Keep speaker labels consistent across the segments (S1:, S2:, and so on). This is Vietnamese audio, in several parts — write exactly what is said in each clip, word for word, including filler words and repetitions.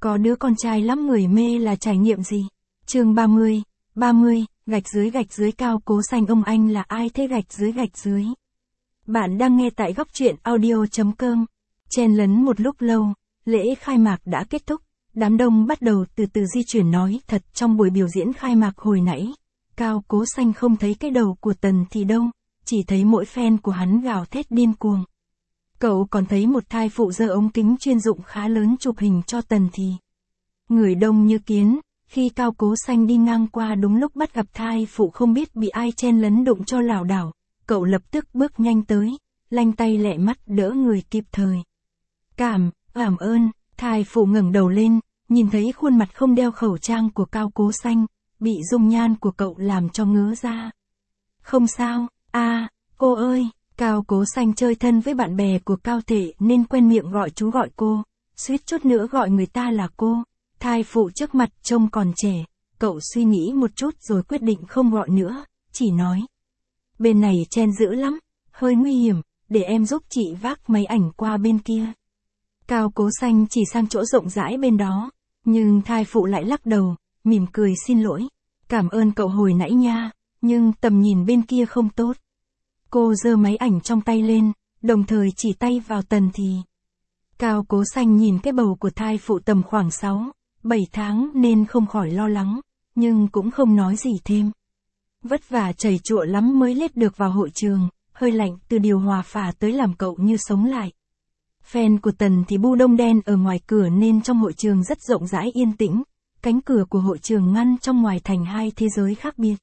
S1: Có đứa con trai lắm người mê là trải nghiệm gì? Chương ba mươi, ba mươi, gạch dưới gạch dưới Cao Cố Xanh. Ông anh là ai thế? Gạch dưới gạch dưới. Bạn đang nghe tại góc truyện audio chấm com. Chen lấn một lúc lâu, lễ khai mạc đã kết thúc, đám đông bắt đầu từ từ di chuyển. Nói thật, trong buổi biểu diễn khai mạc hồi nãy, Cao Cố Xanh không thấy cái đầu của Tần thì đâu, chỉ thấy mỗi fan của hắn gào thét điên cuồng. Cậu còn thấy một thai phụ giơ ống kính chuyên dụng khá lớn chụp hình cho Tần thì. Người đông như kiến, khi Cao Cố Xanh đi ngang qua đúng lúc bắt gặp thai phụ không biết bị ai chen lấn đụng cho lảo đảo, cậu lập tức bước nhanh tới, lanh tay lẹ mắt đỡ người kịp thời. Cảm, cảm ơn, thai phụ ngẩng đầu lên, nhìn thấy khuôn mặt không đeo khẩu trang của Cao Cố Xanh, bị dung nhan của cậu làm cho ngớ ra. Không sao, a, cô ơi. Cao Cố Xanh chơi thân với bạn bè của Cao Thể nên quen miệng gọi chú gọi cô, suýt chút nữa gọi người ta là cô. Thai phụ trước mặt trông còn trẻ, cậu suy nghĩ một chút rồi quyết định không gọi nữa, chỉ nói. Bên này chen dữ lắm, hơi nguy hiểm, để em giúp chị vác máy ảnh qua bên kia. Cao Cố Xanh chỉ sang chỗ rộng rãi bên đó, nhưng thai phụ lại lắc đầu, mỉm cười xin lỗi. Cảm ơn cậu hồi nãy nha, nhưng tầm nhìn bên kia không tốt. Cô giơ máy ảnh trong tay lên, đồng thời chỉ tay vào Tần thì. Cao Cố Xanh nhìn cái bầu của thai phụ tầm khoảng sáu, bảy tháng nên không khỏi lo lắng, nhưng cũng không nói gì thêm. Vất vả chảy chụa lắm mới lết được vào hội trường, hơi lạnh từ điều hòa phả tới làm cậu như sống lại. Fan của Tần thì bu đông đen ở ngoài cửa nên trong hội trường rất rộng rãi yên tĩnh, cánh cửa của hội trường ngăn trong ngoài thành hai thế giới khác biệt.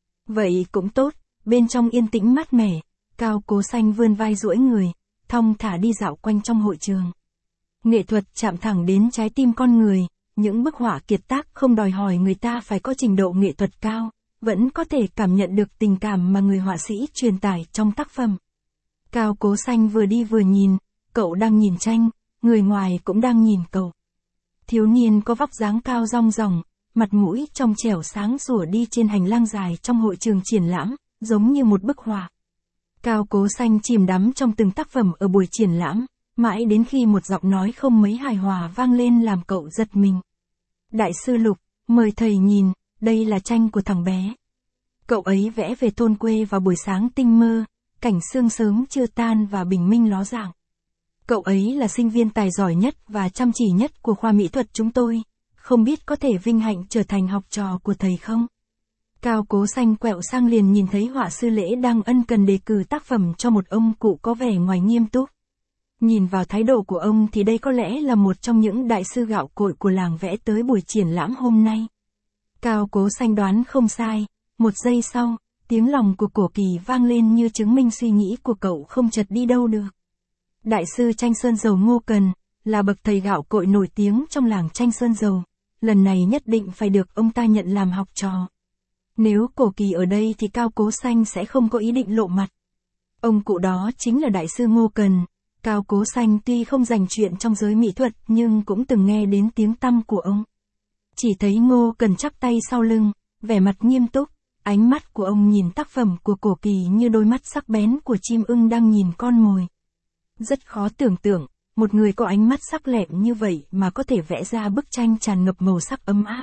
S1: Vậy cũng tốt. Bên trong yên tĩnh mát mẻ, Cao Cố Xanh vươn vai duỗi người, thong thả đi dạo quanh trong hội trường. Nghệ thuật chạm thẳng đến trái tim con người, những bức họa kiệt tác không đòi hỏi người ta phải có trình độ nghệ thuật cao, vẫn có thể cảm nhận được tình cảm mà người họa sĩ truyền tải trong tác phẩm. Cao Cố Xanh vừa đi vừa nhìn, cậu đang nhìn tranh, người ngoài cũng đang nhìn cậu. Thiếu niên có vóc dáng cao rong ròng, mặt mũi trong trẻo sáng sủa đi trên hành lang dài trong hội trường triển lãm, giống như một bức họa. Cao Cố Xanh chìm đắm trong từng tác phẩm ở buổi triển lãm, mãi đến khi một giọng nói không mấy hài hòa vang lên làm cậu giật mình. Đại sư Lục, mời thầy nhìn, đây là tranh của thằng bé. Cậu ấy vẽ về thôn quê vào buổi sáng tinh mơ, cảnh sương sớm chưa tan và bình minh ló dạng. Cậu ấy là sinh viên tài giỏi nhất và chăm chỉ nhất của khoa mỹ thuật chúng tôi, không biết có thể vinh hạnh trở thành học trò của thầy không? Cao Cố Xanh quẹo sang liền nhìn thấy họa sư Lễ đang ân cần đề cử tác phẩm cho một ông cụ có vẻ ngoài nghiêm túc. Nhìn vào thái độ của ông thì đây có lẽ là một trong những đại sư gạo cội của làng vẽ tới buổi triển lãm hôm nay. Cao Cố Xanh đoán không sai, một giây sau, tiếng lòng của Cổ Kỳ vang lên như chứng minh suy nghĩ của cậu không chật đi đâu được. Đại sư tranh sơn dầu Ngô Cần, là bậc thầy gạo cội nổi tiếng trong làng tranh sơn dầu, lần này nhất định phải được ông ta nhận làm học trò. Nếu Cổ Kỳ ở đây thì Cao Cố Xanh sẽ không có ý định lộ mặt. Ông cụ đó chính là đại sư Ngô Cần. Cao Cố Xanh tuy không dành chuyện trong giới mỹ thuật nhưng cũng từng nghe đến tiếng tăm của ông. Chỉ thấy Ngô Cần chắp tay sau lưng, vẻ mặt nghiêm túc, ánh mắt của ông nhìn tác phẩm của Cổ Kỳ như đôi mắt sắc bén của chim ưng đang nhìn con mồi. Rất khó tưởng tượng, một người có ánh mắt sắc lẹm như vậy mà có thể vẽ ra bức tranh tràn ngập màu sắc ấm áp.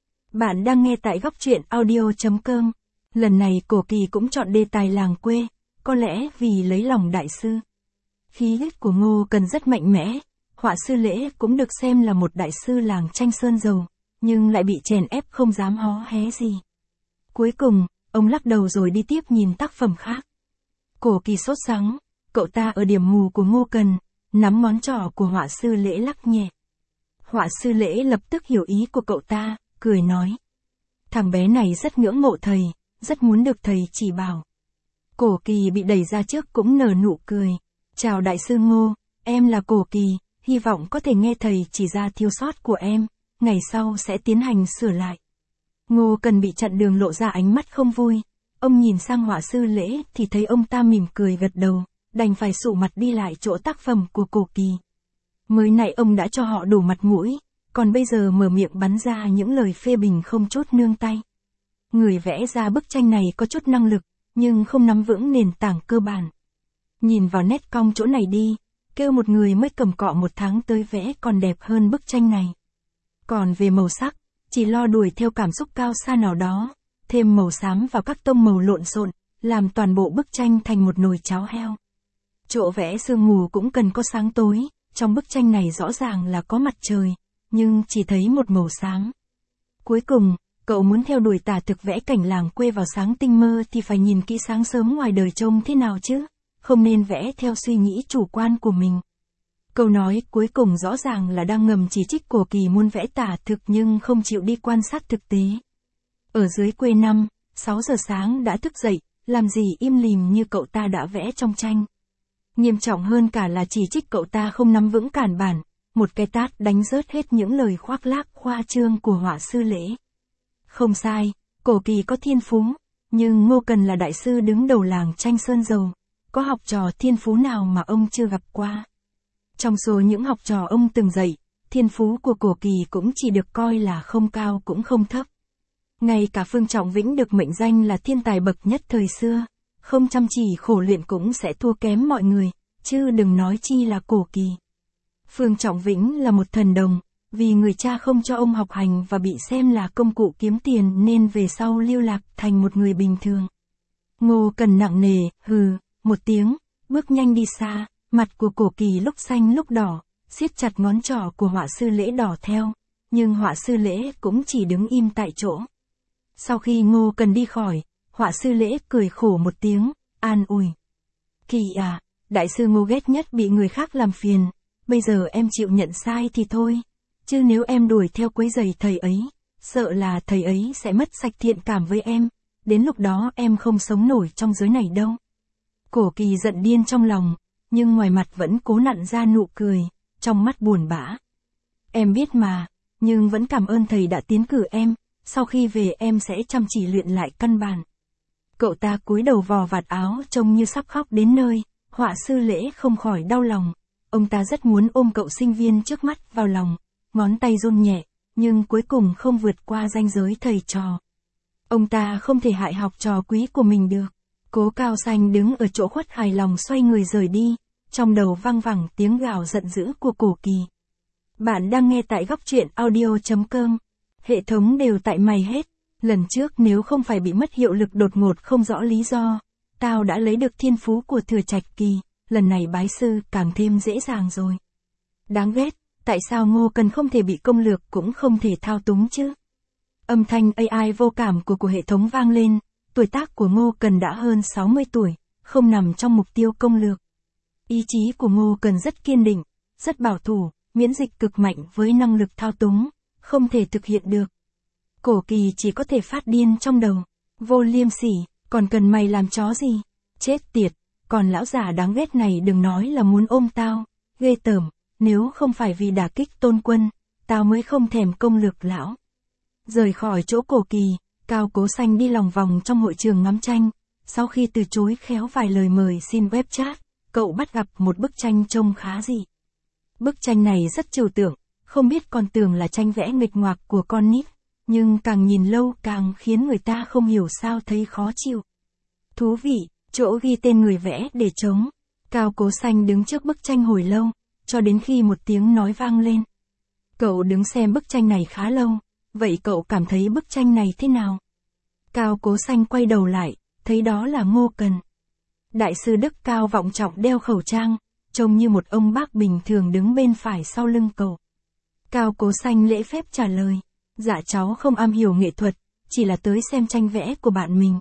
S1: Bạn đang nghe tại góc truyện audio chấm com. Lần này Cổ Kỳ cũng chọn đề tài làng quê, có lẽ vì lấy lòng đại sư. Khí huyết của Ngô Cần rất mạnh mẽ, họa sư Lễ cũng được xem là một đại sư làng tranh sơn dầu, nhưng lại bị chèn ép không dám hó hé gì. Cuối cùng, ông lắc đầu rồi đi tiếp nhìn tác phẩm khác. Cổ Kỳ sốt sắng, cậu ta ở điểm mù của Ngô Cần, nắm ngón trỏ của họa sư Lễ lắc nhẹ. Họa sư Lễ lập tức hiểu ý của cậu ta, cười nói. Thằng bé này rất ngưỡng mộ thầy, rất muốn được thầy chỉ bảo. Cổ Kỳ bị đẩy ra trước cũng nở nụ cười. Chào đại sư Ngô, em là Cổ Kỳ, hy vọng có thể nghe thầy chỉ ra thiếu sót của em, ngày sau sẽ tiến hành sửa lại. Ngô Cần bị chặn đường lộ ra ánh mắt không vui, ông nhìn sang họa sư Lễ thì thấy ông ta mỉm cười gật đầu, đành phải sụ mặt đi lại chỗ tác phẩm của Cổ Kỳ. Mới nãy ông đã cho họ đủ mặt mũi, còn bây giờ mở miệng bắn ra những lời phê bình không chút nương tay. Người vẽ ra bức tranh này có chút năng lực, nhưng không nắm vững nền tảng cơ bản. Nhìn vào nét cong chỗ này đi, kêu một người mới cầm cọ một tháng tới vẽ còn đẹp hơn bức tranh này. Còn về màu sắc, chỉ lo đuổi theo cảm xúc cao xa nào đó, thêm màu xám vào các tông màu lộn xộn, làm toàn bộ bức tranh thành một nồi cháo heo. Chỗ vẽ sương mù cũng cần có sáng tối, trong bức tranh này rõ ràng là có mặt trời, nhưng chỉ thấy một màu sáng. Cuối cùng, cậu muốn theo đuổi tả thực vẽ cảnh làng quê vào sáng tinh mơ thì phải nhìn kỹ sáng sớm ngoài đời trông thế nào chứ, không nên vẽ theo suy nghĩ chủ quan của mình. Câu nói cuối cùng rõ ràng là đang ngầm chỉ trích Cổ Kỳ muốn vẽ tả thực nhưng không chịu đi quan sát thực tế. Ở dưới quê năm, sáu giờ sáng đã thức dậy, làm gì im lìm như cậu ta đã vẽ trong tranh. Nghiêm trọng hơn cả là chỉ trích cậu ta không nắm vững cản bản, một cái tát đánh rớt hết những lời khoác lác khoa trương của họa sư Lễ. Không sai, Cổ Kỳ có thiên phú, nhưng Ngô Cần là đại sư đứng đầu làng tranh sơn dầu, có học trò thiên phú nào mà ông chưa gặp qua. Trong số những học trò ông từng dạy, thiên phú của Cổ Kỳ cũng chỉ được coi là không cao cũng không thấp. Ngay cả Phương Trọng Vĩnh được mệnh danh là thiên tài bậc nhất thời xưa, không chăm chỉ khổ luyện cũng sẽ thua kém mọi người, chứ đừng nói chi là Cổ Kỳ. Phương Trọng Vĩnh là một thần đồng, vì người cha không cho ông học hành và bị xem là công cụ kiếm tiền nên về sau lưu lạc thành một người bình thường. Ngô Cần nặng nề, hừ, một tiếng, bước nhanh đi xa, mặt của Cổ Kỳ lúc xanh lúc đỏ, siết chặt ngón trỏ của họa sư Lễ đỏ theo, nhưng họa sư Lễ cũng chỉ đứng im tại chỗ. Sau khi Ngô Cần đi khỏi, họa sư Lễ cười khổ một tiếng, an ủi. Kỳ à, đại sư Ngô ghét nhất bị người khác làm phiền, bây giờ em chịu nhận sai thì thôi, chứ nếu em đuổi theo quấy rầy thầy ấy, sợ là thầy ấy sẽ mất sạch thiện cảm với em, đến lúc đó em không sống nổi trong giới này đâu. Cổ Kỳ giận điên trong lòng, nhưng ngoài mặt vẫn cố nặn ra nụ cười, trong mắt buồn bã. Em biết mà, nhưng vẫn cảm ơn thầy đã tiến cử em, sau khi về em sẽ chăm chỉ luyện lại căn bản. Cậu ta cúi đầu vò vạt áo trông như sắp khóc đến nơi, họa sư Lễ không khỏi đau lòng. Ông ta rất muốn ôm cậu sinh viên trước mắt vào lòng, ngón tay run nhẹ, nhưng cuối cùng không vượt qua ranh giới thầy trò. Ông ta không thể hại học trò quý của mình được. Cố Cao Xanh đứng ở chỗ khuất hài lòng xoay người rời đi, trong đầu vang vẳng tiếng gào giận dữ của Cổ Kỳ. Bạn đang nghe tại góc truyện audio chấm com. Hệ thống đều tại mày hết. Lần trước nếu không phải bị mất hiệu lực đột ngột không rõ lý do, tao đã lấy được thiên phú của Thừa Trạch Kỳ, lần này bái sư càng thêm dễ dàng rồi. Đáng ghét, tại sao Ngô Cần không thể bị công lược cũng không thể thao túng chứ? Âm thanh a i vô cảm của của hệ thống vang lên, tuổi tác của Ngô Cần đã hơn sáu mươi tuổi, không nằm trong mục tiêu công lược. Ý chí của Ngô Cần rất kiên định, rất bảo thủ, miễn dịch cực mạnh với năng lực thao túng, không thể thực hiện được. Cổ Kỳ chỉ có thể phát điên trong đầu, vô liêm sỉ, còn cần mày làm chó gì? Chết tiệt, còn lão già đáng ghét này đừng nói là muốn ôm tao, ghê tởm, nếu không phải vì đả kích Tôn Quân, tao mới không thèm công lược lão. Rời khỏi chỗ Cổ Kỳ, Cao Cố Xanh đi lòng vòng trong hội trường ngắm tranh, sau khi từ chối khéo vài lời mời xin web chat, cậu bắt gặp một bức tranh trông khá dị. Bức tranh này rất trừu tượng, không biết còn tưởng là tranh vẽ nghịch ngoạc của con nít, nhưng càng nhìn lâu càng khiến người ta không hiểu sao thấy khó chịu. Thú vị, chỗ ghi tên người vẽ để trống. Cao Cố Xanh đứng trước bức tranh hồi lâu, cho đến khi một tiếng nói vang lên. Cậu đứng xem bức tranh này khá lâu, vậy cậu cảm thấy bức tranh này thế nào? Cao Cố Xanh quay đầu lại, thấy đó là Ngô Cần. Đại sư Đức Cao Vọng Trọng đeo khẩu trang, trông như một ông bác bình thường đứng bên phải sau lưng cậu. Cao Cố Xanh lễ phép trả lời, dạ cháu không am hiểu nghệ thuật, chỉ là tới xem tranh vẽ của bạn mình.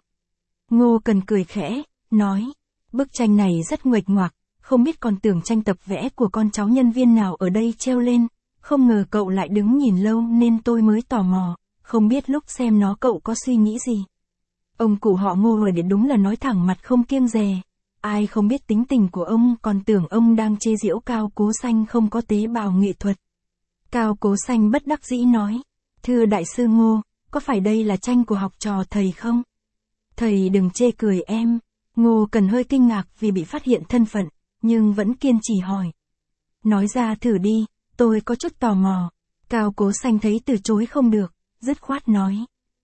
S1: Ngô Cần cười khẽ, nói, bức tranh này rất nguệch ngoạc, không biết còn tưởng tranh tập vẽ của con cháu nhân viên nào ở đây treo lên, không ngờ cậu lại đứng nhìn lâu nên tôi mới tò mò, không biết lúc xem nó cậu có suy nghĩ gì. Ông cụ họ Ngô ở để đúng là nói thẳng mặt không kiêng dè, ai không biết tính tình của ông còn tưởng ông đang chê giễu Cao Cố Xanh không có tế bào nghệ thuật. Cao Cố Xanh bất đắc dĩ nói, thưa đại sư Ngô, có phải đây là tranh của học trò thầy không? Thầy đừng chê cười em. Ngô Cần hơi kinh ngạc vì bị phát hiện thân phận, nhưng vẫn kiên trì hỏi. Nói ra thử đi, tôi có chút tò mò. Cao Cố Xanh thấy từ chối không được, dứt khoát nói.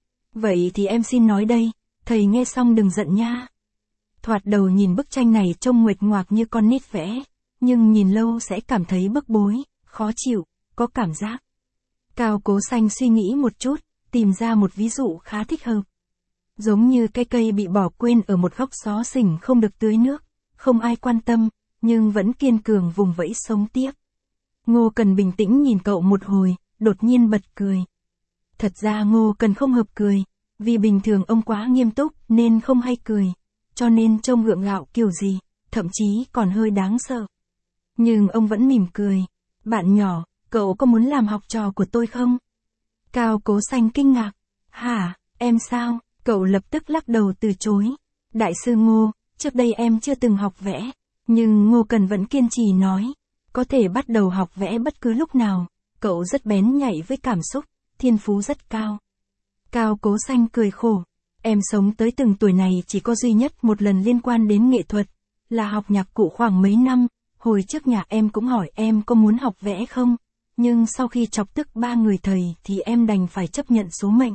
S1: Vậy thì em xin nói đây, thầy nghe xong đừng giận nha. Thoạt đầu nhìn bức tranh này trông nguệch ngoạc như con nít vẽ, nhưng nhìn lâu sẽ cảm thấy bức bối, khó chịu, có cảm giác. Cao Cố Xanh suy nghĩ một chút, tìm ra một ví dụ khá thích hợp. Giống như cái cây bị bỏ quên ở một góc xó xỉnh không được tưới nước, không ai quan tâm, nhưng vẫn kiên cường vùng vẫy sống tiếp. Ngô Cần bình tĩnh nhìn cậu một hồi, đột nhiên bật cười. Thật ra Ngô Cần không hợp cười, vì bình thường ông quá nghiêm túc nên không hay cười, cho nên trông gượng gạo kiểu gì, thậm chí còn hơi đáng sợ. Nhưng ông vẫn mỉm cười. Bạn nhỏ, cậu có muốn làm học trò của tôi không? Cao Cố Xanh kinh ngạc. Hả, em sao? Cậu lập tức lắc đầu từ chối. Đại sư Ngô, trước đây em chưa từng học vẽ. Nhưng Ngô Cần vẫn kiên trì nói. Có thể bắt đầu học vẽ bất cứ lúc nào. Cậu rất bén nhạy với cảm xúc, thiên phú rất cao. Cao Cố Xanh cười khổ. Em sống tới từng tuổi này chỉ có duy nhất một lần liên quan đến nghệ thuật, là học nhạc cụ khoảng mấy năm. Hồi trước nhà em cũng hỏi em có muốn học vẽ không, nhưng sau khi chọc tức ba người thầy thì em đành phải chấp nhận số mệnh.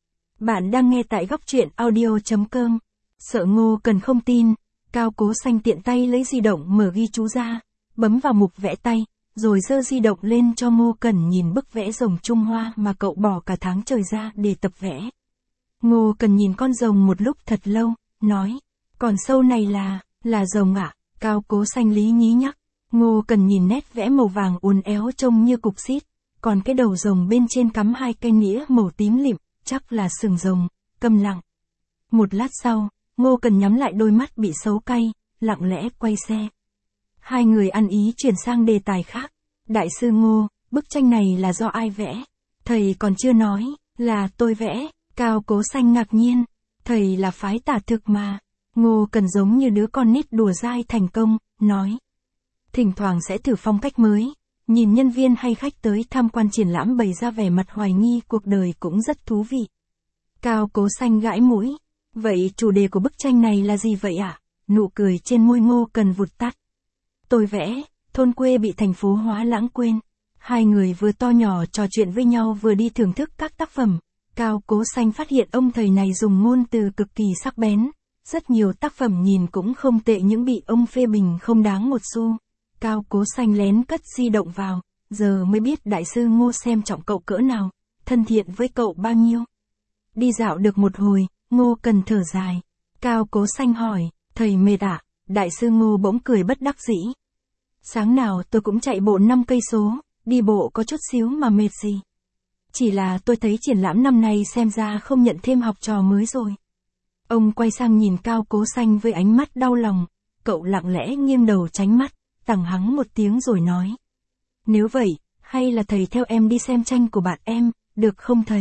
S1: Bạn đang nghe tại góc truyện audio chấm com. Sợ Ngô Cần không tin, Cao Cố Xanh tiện tay lấy di động mở ghi chú ra, bấm vào mục vẽ tay, rồi giơ di động lên cho Ngô Cần nhìn bức vẽ rồng Trung Hoa mà cậu bỏ cả tháng trời ra để tập vẽ. Ngô Cần nhìn con rồng một lúc thật lâu, nói, còn sâu này là, là rồng ạ? Cao Cố Xanh lý nhí nhắc. Ngô Cần nhìn nét vẽ màu vàng uốn éo trông như cục xít, còn cái đầu rồng bên trên cắm hai cây nĩa màu tím lịm, chắc là sừng rồng, câm lặng. Một lát sau, Ngô Cần nhắm lại đôi mắt bị xấu cay, lặng lẽ quay xe. Hai người ăn ý chuyển sang đề tài khác. Đại sư Ngô, bức tranh này là do ai vẽ? Thầy còn chưa nói, là tôi vẽ. Cao Cố Xanh ngạc nhiên, thầy là phái tả thực mà. Ngô Cần giống như đứa con nít đùa dai thành công, nói. Thỉnh thoảng sẽ thử phong cách mới, nhìn nhân viên hay khách tới tham quan triển lãm bày ra vẻ mặt hoài nghi cuộc đời cũng rất thú vị. Cao Cố Xanh gãi mũi, vậy chủ đề của bức tranh này là gì vậy ạ? À? Nụ cười trên môi Ngô Cần vụt tắt. Tôi vẽ, thôn quê bị thành phố hóa lãng quên. Hai người vừa to nhỏ trò chuyện với nhau vừa đi thưởng thức các tác phẩm. Cao Cố Xanh phát hiện ông thầy này dùng ngôn từ cực kỳ sắc bén. Rất nhiều tác phẩm nhìn cũng không tệ nhưng bị ông phê bình không đáng một xu. Cao Cố Xanh lén cất di động vào, giờ mới biết đại sư Ngô xem trọng cậu cỡ nào, thân thiện với cậu bao nhiêu. Đi dạo được một hồi, Ngô Cần thở dài. Cao Cố Xanh hỏi, thầy mệt ạ? Đại sư Ngô bỗng cười bất đắc dĩ. Sáng nào tôi cũng chạy bộ năm cây số, đi bộ có chút xíu mà mệt gì. Chỉ là tôi thấy triển lãm năm nay xem ra không nhận thêm học trò mới rồi. Ông quay sang nhìn Cao Cố Xanh với ánh mắt đau lòng, cậu lặng lẽ nghiêng đầu tránh mắt, tằng hắng một tiếng rồi nói. Nếu vậy, hay là thầy theo em đi xem tranh của bạn em, được không thầy?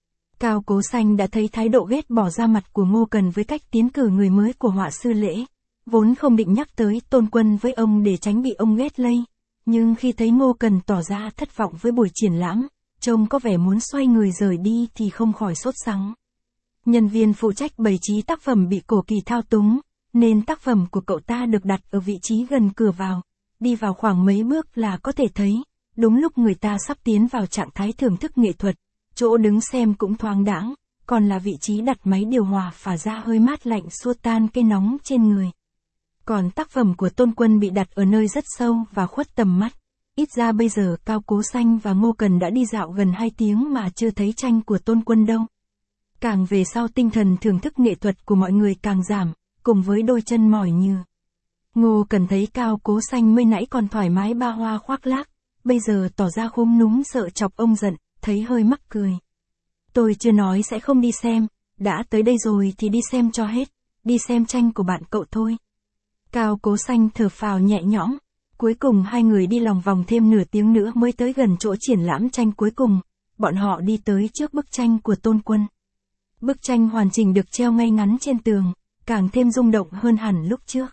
S1: Cao Cố Xanh đã thấy thái độ ghét bỏ ra mặt của Ngô Cần với cách tiến cử người mới của họa sư Lễ, vốn không định nhắc tới Tôn Quân với ông để tránh bị ông ghét lây, nhưng khi thấy Ngô Cần tỏ ra thất vọng với buổi triển lãm, trông có vẻ muốn xoay người rời đi thì không khỏi sốt sắng. Nhân viên phụ trách bày trí tác phẩm bị Cổ Kỳ thao túng, nên tác phẩm của cậu ta được đặt ở vị trí gần cửa vào, đi vào khoảng mấy bước là có thể thấy, đúng lúc người ta sắp tiến vào trạng thái thưởng thức nghệ thuật, chỗ đứng xem cũng thoáng đãng, còn là vị trí đặt máy điều hòa phả ra hơi mát lạnh xua tan cái nóng trên người. Còn tác phẩm của Tôn Quân bị đặt ở nơi rất sâu và khuất tầm mắt. Ít ra bây giờ Cao Cố Xanh và Ngô Cần đã đi dạo gần hai tiếng mà chưa thấy tranh của Tôn Quân đâu. Càng về sau tinh thần thưởng thức nghệ thuật của mọi người càng giảm, cùng với đôi chân mỏi như. Ngô Cần thấy Cao Cố Xanh mới nãy còn thoải mái ba hoa khoác lác, bây giờ tỏ ra khúm núm sợ chọc ông giận, thấy hơi mắc cười. Tôi chưa nói sẽ không đi xem, đã tới đây rồi thì đi xem cho hết, đi xem tranh của bạn cậu thôi. Cao Cố Xanh thở phào nhẹ nhõm, cuối cùng hai người đi lòng vòng thêm nửa tiếng nữa mới tới gần chỗ triển lãm tranh cuối cùng, bọn họ đi tới trước bức tranh của Tôn Quân. Bức tranh hoàn chỉnh được treo ngay ngắn trên tường, càng thêm rung động hơn hẳn lúc trước.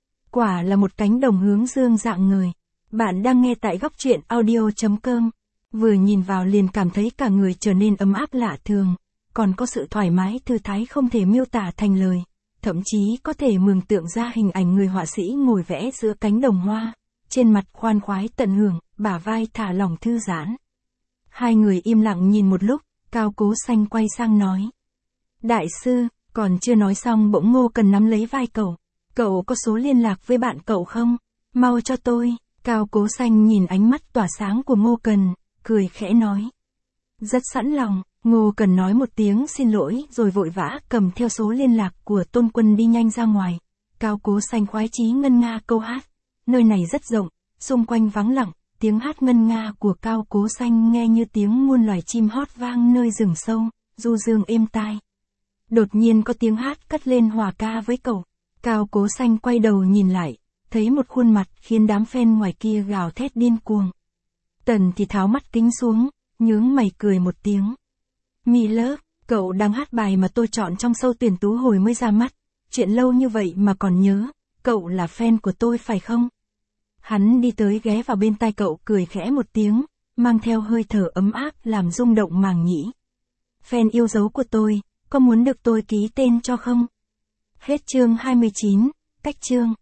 S1: Quả là một cánh đồng hướng dương rạng ngời. Bạn đang nghe tại góc truyện audio chấm com. Vừa nhìn vào liền cảm thấy cả người trở nên ấm áp lạ thường, còn có sự thoải mái thư thái không thể miêu tả thành lời, thậm chí có thể mường tượng ra hình ảnh người họa sĩ ngồi vẽ giữa cánh đồng hoa, trên mặt khoan khoái tận hưởng, bả vai thả lỏng thư giãn. Hai người im lặng nhìn một lúc, Cao Cố Xanh quay sang nói. Đại sư, còn chưa nói xong bỗng Ngô Cần nắm lấy vai cậu. Cậu có số liên lạc với bạn cậu không? Mau cho tôi. Cao Cố Xanh nhìn ánh mắt tỏa sáng của Ngô Cần, cười khẽ nói. Rất sẵn lòng, Ngô Cần nói một tiếng xin lỗi rồi vội vã cầm theo số liên lạc của Tôn Quân đi nhanh ra ngoài. Cao Cố Xanh khoái chí ngân nga câu hát. Nơi này rất rộng, xung quanh vắng lặng, tiếng hát ngân nga của Cao Cố Xanh nghe như tiếng muôn loài chim hót vang nơi rừng sâu, du dương êm tai. Đột nhiên có tiếng hát cất lên hòa ca với cậu. Cao Cố Xanh quay đầu nhìn lại, thấy một khuôn mặt khiến đám fan ngoài kia gào thét điên cuồng. Tần thì tháo mắt kính xuống, nhướng mày cười một tiếng. Mi Love, cậu đang hát bài mà tôi chọn trong show tuyển tú hồi mới ra mắt. Chuyện lâu như vậy mà còn nhớ, cậu là fan của tôi phải không? Hắn đi tới ghé vào bên tai cậu cười khẽ một tiếng, mang theo hơi thở ấm áp làm rung động màng nhĩ. Fan yêu dấu của tôi, có muốn được tôi ký tên cho không? Hết chương hai mươi chín, cách chương.